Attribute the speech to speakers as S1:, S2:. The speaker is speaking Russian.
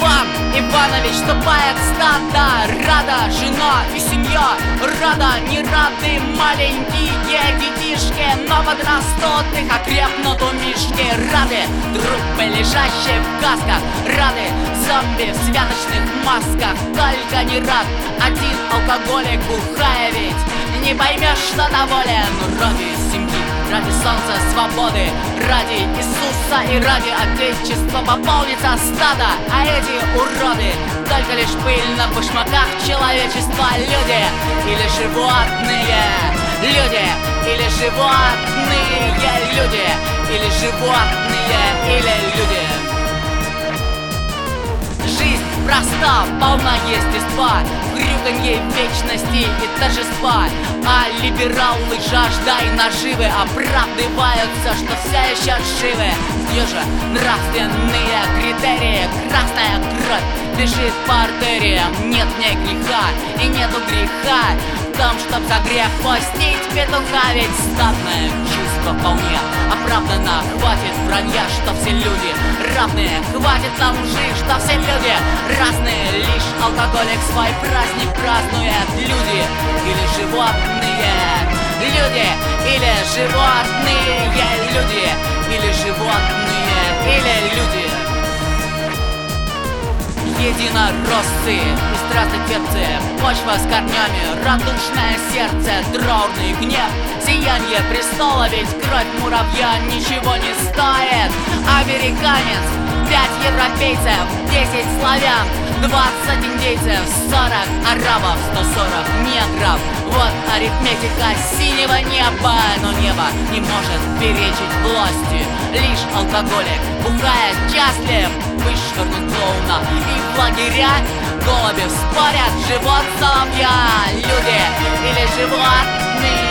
S1: Иван Иванович ступает в стадо, рада жена и семья, рада не рады маленькие детишки, но подрастут их окрепнут умишки. Рады трупы, лежащие в касках, рады зомби в святочных масках. Только не рад один алкоголик, бухая ведь не поймешь, что доволен. Ради семьи, ради солнца, свободы, ради Иисуса и ради Отечества пополнится стадо. А эти уроды только лишь пыль на башмаках человечества. Люди или животные, люди или животные, люди или животные, или люди. Жизнь проста, полна естества, хрюканье вечности и торжества. А либералы, жажда и наживы оправдываются, что все еще живы. Где же нравственные критерии? Красная кровь бежит по артериям. Нет в ней греха и нету греха в том, чтоб за грех постить петуха. Ведь стадное чувство вполне оправдано. Хватит вранья, что все люди равные. Хватит нам лжи, что все люди разные. Лишь алкоголик свой праздник празднует. Люди или животные, люди или животные, люди или животные, или люди. Единороссы и страстотерпцы, почва с корнями, радушное сердце, траурный гнев, сияние престола, ведь кровь муравья ничего не стоит. Американец, 5 европейцев, 10 славян, 20 индейцев, 40 арабов, 140 негров. Вот арифметика синего неба, но небо не может перечить власти. Лишь алкоголик, бухая счастлив, вышвырнут клоуна. И в лагеря голуби спорят, живот соловья. Люди или животные,